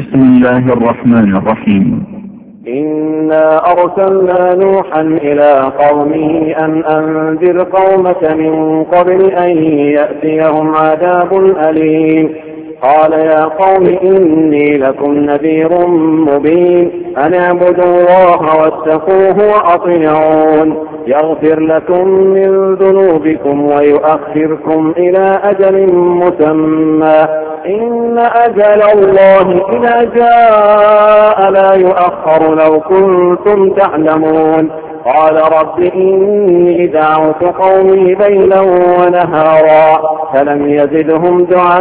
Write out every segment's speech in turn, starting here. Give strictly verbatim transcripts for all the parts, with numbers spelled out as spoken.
بسم الله الرحمن الرحيم. إنا أرسلنا نوحا إلى قومه أن أنذر قومك من قبل أن يأتيهم عذاب أليم. قال يا قوم إني لكم نذير مبين أن اعبدوا الله واتقوه وأطيعون يغفر لكم من ذنوبكم ويؤخركم إلى أجل مسمى إن أجل الله إذا جاء لا يؤخر لو كنتم تعلمون. قال رب إني دعوت قومي ليلا ونهارا فلم يزدهم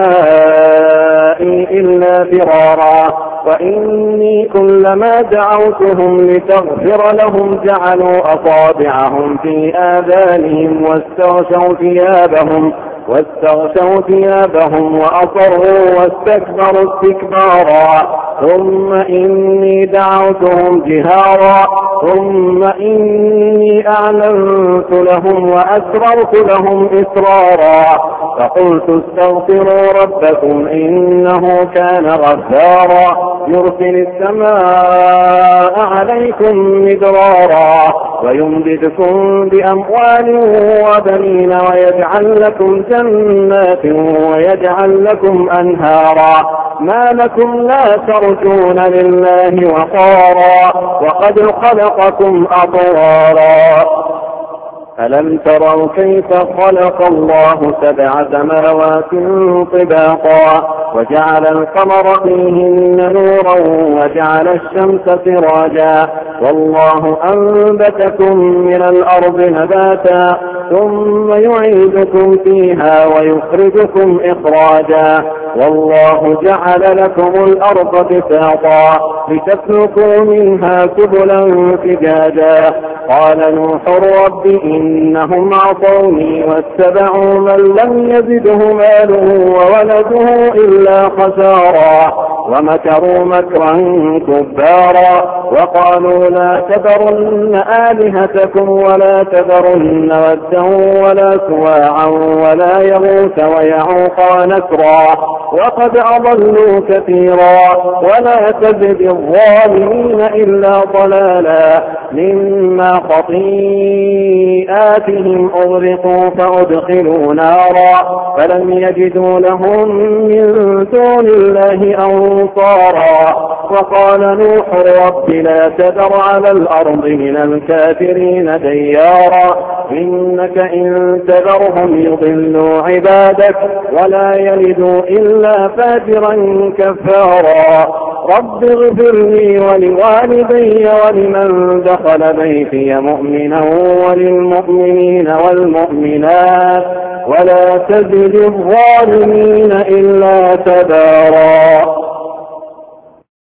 دعائي إلا فرارا وإني كلما دعوتهم لتغفر لهم جعلوا أصابعهم في آذانهم واستغشوا ثيابهم واستغشوا ثيابهم وأصروا واستكبروا استكبارا ثم إني دعوتهم جهارا ثم إني أعلنت لهم وأسررت لهم إسرارا فقلت استغفروا ربكم إنه كان غفارا يرسل السماء عليكم مدرارا ويمددكم بأموال وبنين ويجعل لكم جنات ويجعل لكم أنهارا ما لكم لا ترجون لله وقارا وقد خلقكم أطوارا ألم تروا كيف خلق الله سبع سماوات طباقا وجعل القمر فيهن نورا وجعل الشمس سراجا والله أنبتكم من الأرض نباتا ثم يعيدكم فيها ويخرجكم إخراجا والله جعل لكم الأرض بساطا لتسلكوا منها سبلا فجاجا قال نوح رب إنهم عصوني واتبعوا من لم يزده ماله وولده إلا خسارا ومكروا مكرا كبارا وقالوا لا تذرن آلهتكم ولا تذرن ودا ولا سواعا ولا يغوث ويعوق ونسرا وقد أضلوا كثيرا ولا تزد الظالمين إلا ضلالا مما خطيئاتهم أغرقوا فأدخلوا نارا فلم يجدوا لهم من دون الله أنصارا وقال نوح رب لا تذر على الأرض من الكافرين ديارا إنك إن تذرهم يضلوا عبادك ولا يلدوا إلا فاجرا كفارا رب اغفر لي ولوالدي ولمن دخل بيتي مؤمنا وللمؤمنين والمؤمنات ولا تزد الظالمين إلا تبارا.